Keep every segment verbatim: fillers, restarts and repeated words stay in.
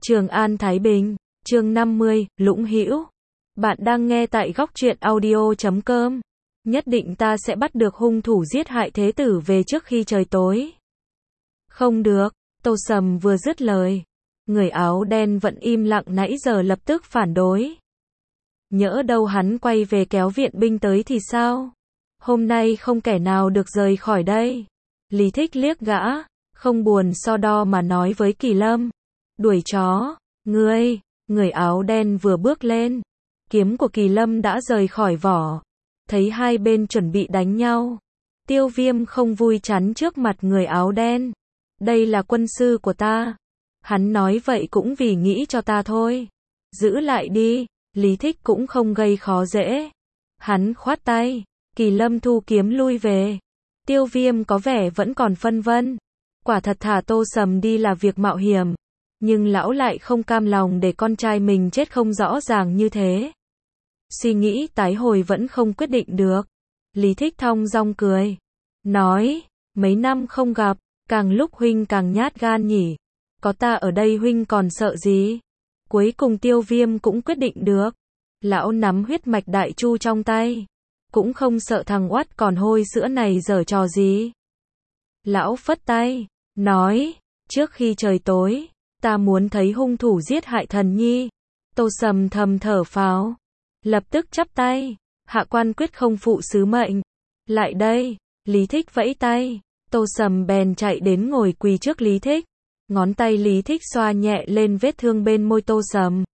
Trường An Thái Bình, chương năm mươi, Lũng Hữu. Bạn đang nghe tại góc truyện audio chấm com. Nhất định ta sẽ bắt được hung thủ giết hại thế tử về trước khi trời tối. Không được, Tô Sầm vừa dứt lời. Người áo đen vẫn im lặng nãy giờ lập tức phản đối. Nhỡ đâu hắn quay về kéo viện binh tới thì sao? Hôm nay không kẻ nào được rời khỏi đây. Lý Thích liếc gã, không buồn so đo mà nói với Kỳ Lâm. Đuổi chó, ngươi, người áo đen vừa bước lên. Kiếm của Kỳ Lâm đã rời khỏi vỏ. Thấy hai bên chuẩn bị đánh nhau. Tiêu Viêm không vui chắn trước mặt người áo đen. Đây là quân sư của ta. Hắn nói vậy cũng vì nghĩ cho ta thôi. Giữ lại đi, Lý Thích cũng không gây khó dễ. Hắn khoát tay, Kỳ Lâm thu kiếm lui về. Tiêu Viêm có vẻ vẫn còn phân vân. Quả thật thả Tô Sầm đi là việc mạo hiểm. Nhưng lão lại không cam lòng để con trai mình chết không rõ ràng như thế. Suy nghĩ tái hồi vẫn không quyết định được. Lý Thích thong dong cười. Nói, mấy năm không gặp, càng lúc huynh càng nhát gan nhỉ. Có ta ở đây huynh còn sợ gì? Cuối cùng Tiêu Viêm cũng quyết định được. Lão nắm huyết mạch đại chu trong tay. Cũng không sợ thằng oát còn hôi sữa này giở trò gì. Lão phất tay, nói, trước khi trời tối, ta muốn thấy hung thủ giết hại thần nhi. Tô Sầm thầm thở phào. Lập tức chắp tay, hạ quan quyết không phụ sứ mệnh. Lại đây, Lý Thích vẫy tay. Tô Sầm bèn chạy đến ngồi quỳ trước Lý Thích. Ngón tay Lý Thích xoa nhẹ lên vết thương bên môi Tô Sầm.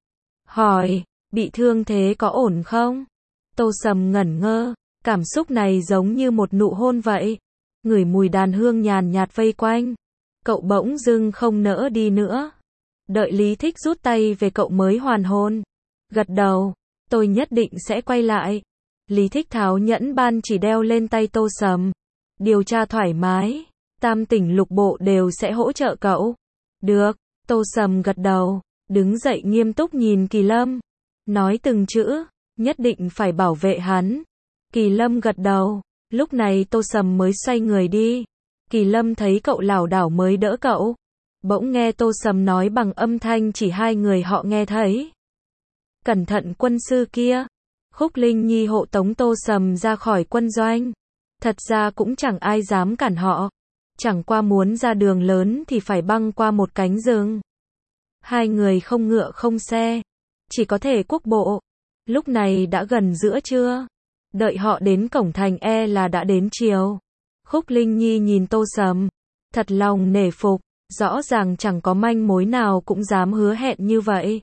Hỏi, bị thương thế có ổn không? Tô Sầm ngẩn ngơ, cảm xúc này giống như một nụ hôn vậy. Ngửi mùi đàn hương nhàn nhạt vây quanh. Cậu bỗng dưng không nỡ đi nữa. Đợi Lý Thích rút tay về cậu mới hoàn hồn. Gật đầu, tôi nhất định sẽ quay lại. Lý Thích tháo nhẫn ban chỉ đeo lên tay Tô Sầm. Điều tra thoải mái, tam tỉnh lục bộ đều sẽ hỗ trợ cậu. Được, Tô Sầm gật đầu, đứng dậy nghiêm túc nhìn Kỳ Lâm. Nói từng chữ, nhất định phải bảo vệ hắn. Kỳ Lâm gật đầu, lúc này Tô Sầm mới xoay người đi. Kỳ Lâm thấy cậu lảo đảo mới đỡ cậu. Bỗng nghe Tô Sầm nói bằng âm thanh chỉ hai người họ nghe thấy. Cẩn thận quân sư kia. Khúc Linh Nhi hộ tống Tô Sầm ra khỏi quân doanh. Thật ra cũng chẳng ai dám cản họ. Chẳng qua muốn ra đường lớn thì phải băng qua một cánh rừng. Hai người không ngựa không xe. Chỉ có thể quốc bộ. Lúc này đã gần giữa trưa. Đợi họ đến cổng thành e là đã đến chiều. Khúc Linh Nhi nhìn Tô Sầm. Thật lòng nể phục. Rõ ràng chẳng có manh mối nào cũng dám hứa hẹn như vậy.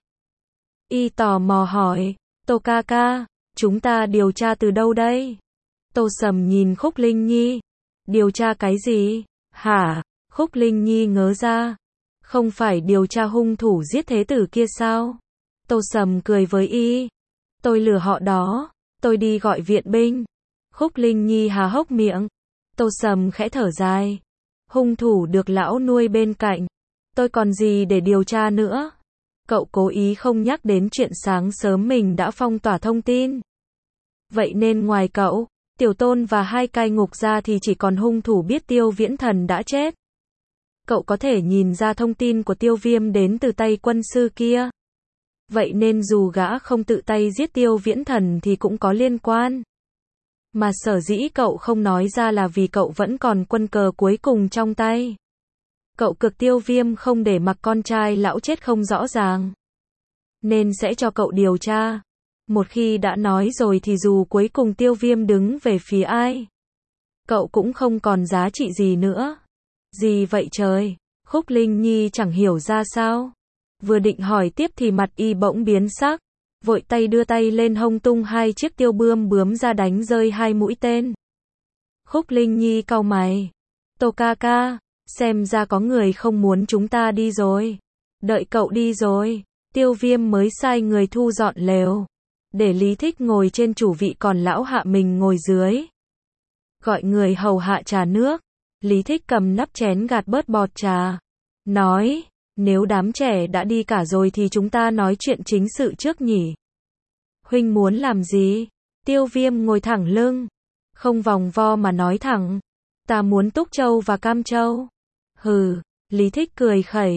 Y tò mò hỏi. Tô ca ca, chúng ta điều tra từ đâu đây? Tô Sầm nhìn Khúc Linh Nhi. Điều tra cái gì? Hả? Khúc Linh Nhi ngớ ra. Không phải điều tra hung thủ giết thế tử kia sao? Tô Sầm cười với y. Tôi lừa họ đó. Tôi đi gọi viện binh. Khúc Linh Nhi há hốc miệng. Tô Sầm khẽ thở dài. Hung thủ được lão nuôi bên cạnh. Tôi còn gì để điều tra nữa? Cậu cố ý không nhắc đến chuyện sáng sớm mình đã phong tỏa thông tin. Vậy nên ngoài cậu, Tiểu Tôn và hai cai ngục ra thì chỉ còn hung thủ biết Tiêu Viễn Thần đã chết. Cậu có thể nhìn ra thông tin của Tiêu Viêm đến từ tay quân sư kia. Vậy nên dù gã không tự tay giết Tiêu Viễn Thần thì cũng có liên quan. Mà sở dĩ cậu không nói ra là vì cậu vẫn còn quân cờ cuối cùng trong tay. Cậu cực Tiêu Viêm không để mặc con trai lão chết không rõ ràng. Nên sẽ cho cậu điều tra. Một khi đã nói rồi thì dù cuối cùng Tiêu Viêm đứng về phía ai, cậu cũng không còn giá trị gì nữa. Gì vậy trời? Khúc Linh Nhi chẳng hiểu ra sao. Vừa định hỏi tiếp thì mặt y bỗng biến sắc. Vội tay đưa tay lên hông tung hai chiếc tiêu bươm bướm ra đánh rơi hai mũi tên. Khúc Linh Nhi cau mày. Tô ca ca, xem ra có người không muốn chúng ta đi rồi. Đợi cậu đi rồi, Tiêu Viêm mới sai người thu dọn lều. Để Lý Thích ngồi trên chủ vị còn lão hạ mình ngồi dưới. Gọi người hầu hạ trà nước. Lý Thích cầm nắp chén gạt bớt bọt trà. Nói, nếu đám trẻ đã đi cả rồi thì chúng ta nói chuyện chính sự trước nhỉ. Huynh muốn làm gì? Tiêu Viêm ngồi thẳng lưng. Không vòng vo mà nói thẳng. Ta muốn Túc Châu và Cam Châu. Hừ, Lý Thích cười khẩy.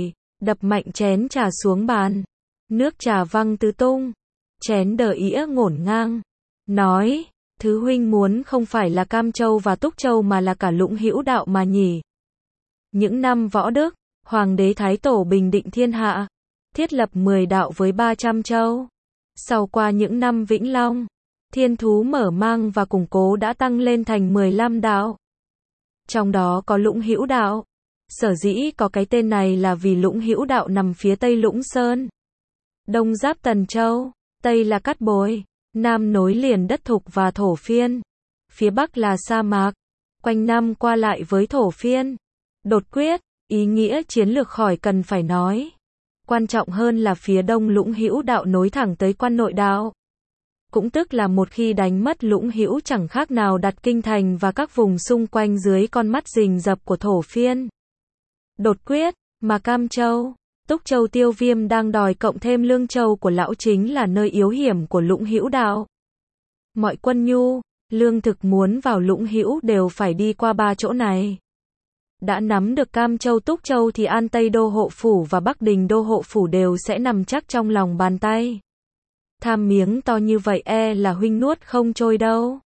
đập mạnh chén trà xuống bàn. Nước trà văng tứ tung. Chén đờ ĩa ngổn ngang. Nói, thứ huynh muốn không phải là Cam Châu và Túc Châu mà là cả Lũng Hữu Đạo mà nhỉ. Những năm Võ Đức, Hoàng đế Thái Tổ bình định thiên hạ, thiết lập mười đạo với ba trăm châu. Sau qua những năm Vĩnh Long, Thiên Thú mở mang và củng cố đã tăng lên thành mười lăm đạo. Trong đó có Lũng Hữu Đạo. Sở dĩ có cái tên này là vì Lũng Hữu Đạo nằm phía tây Lũng Sơn. Đông giáp Tần Châu, tây là Cát Bồi, nam nối liền đất Thục và Thổ Phiên. Phía bắc là sa mạc, quanh năm qua lại với Thổ Phiên. Đột quyết, ý nghĩa chiến lược khỏi cần phải nói. Quan trọng hơn là phía đông Lũng Hữu Đạo nối thẳng tới Quan Nội Đạo. Cũng tức là một khi đánh mất Lũng Hữu chẳng khác nào đặt kinh thành và các vùng xung quanh dưới con mắt rình rập của Thổ Phiên. Đột quyết, mà Cam Châu, Túc Châu Tiêu Viêm đang đòi cộng thêm Lương Châu của lão chính là nơi yếu hiểm của Lũng Hữu Đạo. Mọi quân nhu, lương thực muốn vào Lũng Hữu đều phải đi qua ba chỗ này. Đã nắm được Cam Châu Túc Châu thì An Tây Đô Hộ Phủ và Bắc Đình Đô Hộ Phủ đều sẽ nằm chắc trong lòng bàn tay. Tham miếng to như vậy e là huynh nuốt không trôi đâu.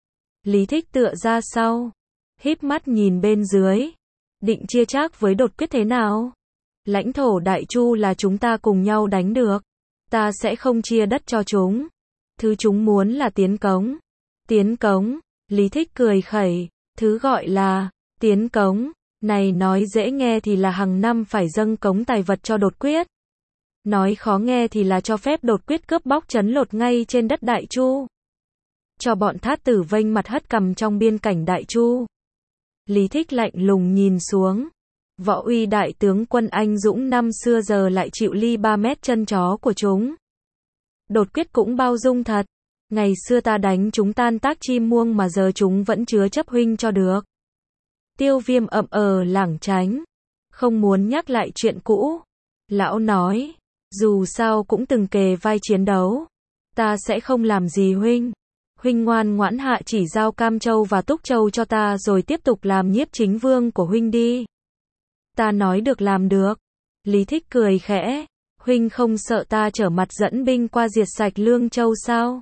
Lý Thích tựa ra sau, híp mắt nhìn bên dưới. Định chia chác với Đột quyết thế nào? Lãnh thổ Đại Chu là chúng ta cùng nhau đánh được. Ta sẽ không chia đất cho chúng. Thứ chúng muốn là tiến cống. Tiến cống, Lý Thích cười khẩy. Thứ gọi là tiến cống, này nói dễ nghe thì là hàng năm phải dâng cống tài vật cho Đột quyết. Nói khó nghe thì là cho phép Đột quyết cướp bóc trấn lột ngay trên đất Đại Chu. Cho bọn Thát Tử vênh mặt hất cằm trong biên cảnh Đại Chu. Lý Thích lạnh lùng nhìn xuống. Võ uy đại tướng quân anh dũng năm xưa giờ lại chịu ly ba mét chân chó của chúng. Đột quyết cũng bao dung thật. Ngày xưa ta đánh chúng tan tác chim muông mà giờ chúng vẫn chứa chấp huynh cho được. Tiêu Viêm ậm ờ lảng tránh. Không muốn nhắc lại chuyện cũ. Lão nói, dù sao cũng từng kề vai chiến đấu. Ta sẽ không làm gì huynh. Huynh ngoan ngoãn hạ chỉ giao Cam Châu và Túc Châu cho ta rồi tiếp tục làm nhiếp chính vương của huynh đi. Ta nói được làm được. Lý Thích cười khẽ. Huynh không sợ ta trở mặt dẫn binh qua diệt sạch Lương Châu sao?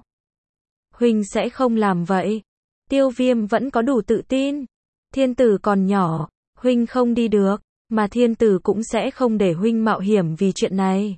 Huynh sẽ không làm vậy. Tiêu Viêm vẫn có đủ tự tin. Thiên tử còn nhỏ, huynh không đi được, mà thiên tử cũng sẽ không để huynh mạo hiểm vì chuyện này.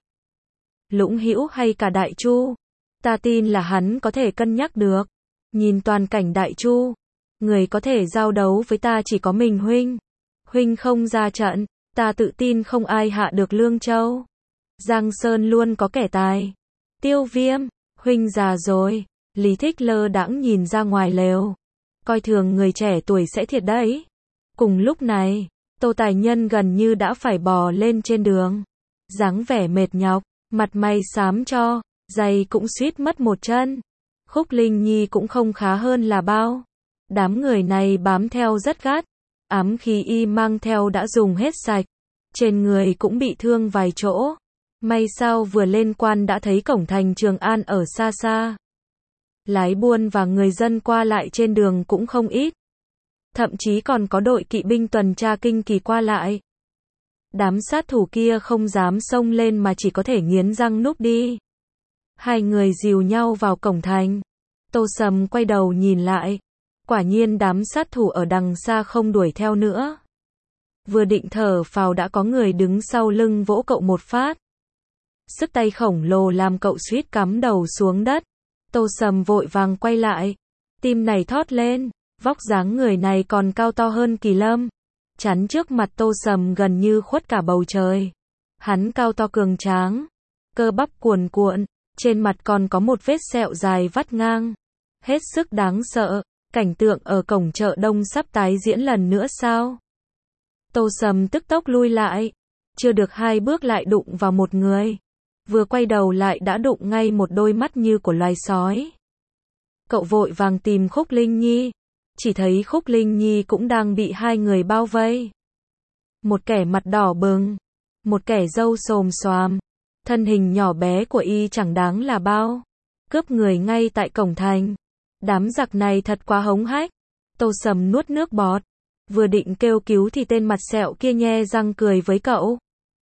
Lũng Hữu hay cả Đại Chu, ta tin là hắn có thể cân nhắc được. Nhìn toàn cảnh Đại Chu, người có thể giao đấu với ta chỉ có mình huynh. Huynh không ra trận, ta tự tin không ai hạ được Lương Châu. Giang Sơn luôn có kẻ tài. Tiêu Viêm, huynh già rồi. Lý Thích lơ đãng nhìn ra ngoài lều. Coi thường người trẻ tuổi sẽ thiệt đấy. Cùng lúc này, Tô Tài Nhân gần như đã phải bò lên trên đường. Dáng vẻ mệt nhọc, mặt mày xám cho, giày cũng suýt mất một chân. Khúc Linh Nhi cũng không khá hơn là bao. Đám người này bám theo rất gắt. Ám khí y mang theo đã dùng hết sạch. Trên người cũng bị thương vài chỗ. May sao vừa lên quan đã thấy cổng thành Trường An ở xa xa. Lái buôn và người dân qua lại trên đường cũng không ít. Thậm chí còn có đội kỵ binh tuần tra kinh kỳ qua lại. Đám sát thủ kia không dám xông lên mà chỉ có thể nghiến răng núp đi. Hai người dìu nhau vào cổng thành. Tô Sầm quay đầu nhìn lại. Quả nhiên đám sát thủ ở đằng xa không đuổi theo nữa. Vừa định thở phào đã có người đứng sau lưng vỗ cậu một phát. Sức tay khổng lồ làm cậu suýt cắm đầu xuống đất. Tô Sầm vội vàng quay lại. Tim này thót lên. Vóc dáng người này còn cao to hơn Kỳ Lâm. Chắn trước mặt Tô Sầm gần như khuất cả bầu trời. Hắn cao to cường tráng. Cơ bắp cuồn cuộn. Trên mặt còn có một vết sẹo dài vắt ngang. Hết sức đáng sợ. Cảnh tượng ở cổng chợ đông sắp tái diễn lần nữa sao? Tô Sầm tức tốc lui lại. Chưa được hai bước lại đụng vào một người. Vừa quay đầu lại đã đụng ngay một đôi mắt như của loài sói. Cậu vội vàng tìm Khúc Linh Nhi. Chỉ thấy Khúc Linh Nhi cũng đang bị hai người bao vây. Một kẻ mặt đỏ bừng. Một kẻ râu xồm xoàm. Thân hình nhỏ bé của y chẳng đáng là bao. Cướp người ngay tại cổng thành. Đám giặc này thật quá hống hách. Tô Sầm nuốt nước bọt. Vừa định kêu cứu thì tên mặt sẹo kia nhe răng cười với cậu.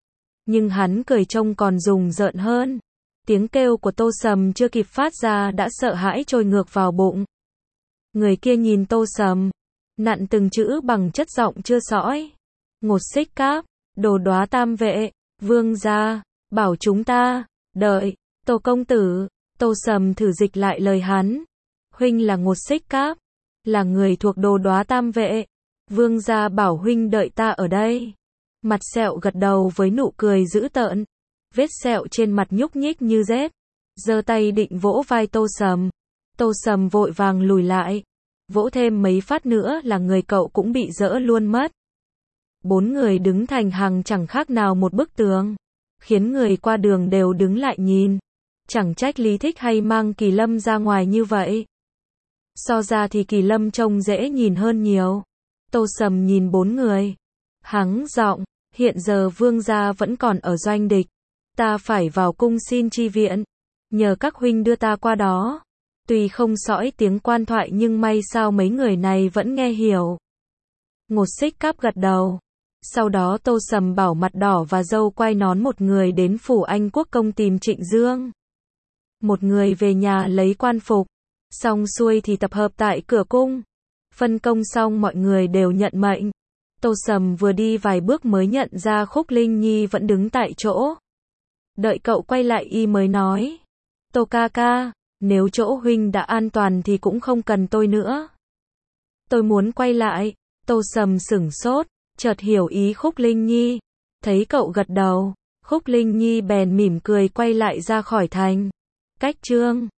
Nhưng hắn cười trông còn rùng rợn hơn. Tiếng kêu của Tô Sầm chưa kịp phát ra đã sợ hãi trôi ngược vào bụng. Người kia nhìn Tô Sầm, nặn từng chữ bằng chất giọng chưa sõi. Ngột Xích Cáp, đồ đóa tam vệ, vương gia, bảo chúng ta, đợi, Tô công tử. Tô Sầm thử dịch lại lời hắn. Huynh là Ngột Xích Cáp, là người thuộc đồ đóa tam vệ. Vương gia bảo huynh đợi ta ở đây. Mặt sẹo gật đầu với nụ cười dữ tợn. Vết sẹo trên mặt nhúc nhích như rết. Giơ tay định vỗ vai Tô Sầm. Tô Sầm vội vàng lùi lại. Vỗ thêm mấy phát nữa là người cậu cũng bị dỡ luôn mất. Bốn người đứng thành hàng chẳng khác nào một bức tường. Khiến người qua đường đều đứng lại nhìn. Chẳng trách Lý Thích hay mang Kỳ Lâm ra ngoài như vậy. So ra thì Kỳ Lâm trông dễ nhìn hơn nhiều. Tô Sầm nhìn bốn người. Hắng giọng, hiện giờ vương gia vẫn còn ở doanh địch. Ta phải vào cung xin chi viện. Nhờ các huynh đưa ta qua đó. Tuy không sõi tiếng quan thoại nhưng may sao mấy người này vẫn nghe hiểu. Ngột Xích Cáp gật đầu. Sau đó Tô Sầm bảo mặt đỏ và dâu quay nón một người đến phủ Anh Quốc công tìm Trịnh Dương. Một người về nhà lấy quan phục. Xong xuôi thì tập hợp tại cửa cung. Phân công xong mọi người đều nhận mệnh. Tô Sầm vừa đi vài bước mới nhận ra Khúc Linh Nhi vẫn đứng tại chỗ. Đợi cậu quay lại y mới nói. Tô ca ca, nếu chỗ huynh đã an toàn thì cũng không cần tôi nữa. Tôi muốn quay lại. Tô Sầm sửng sốt, chợt hiểu ý Khúc Linh Nhi. Thấy cậu gật đầu, Khúc Linh Nhi bèn mỉm cười quay lại ra khỏi thành. Cách chương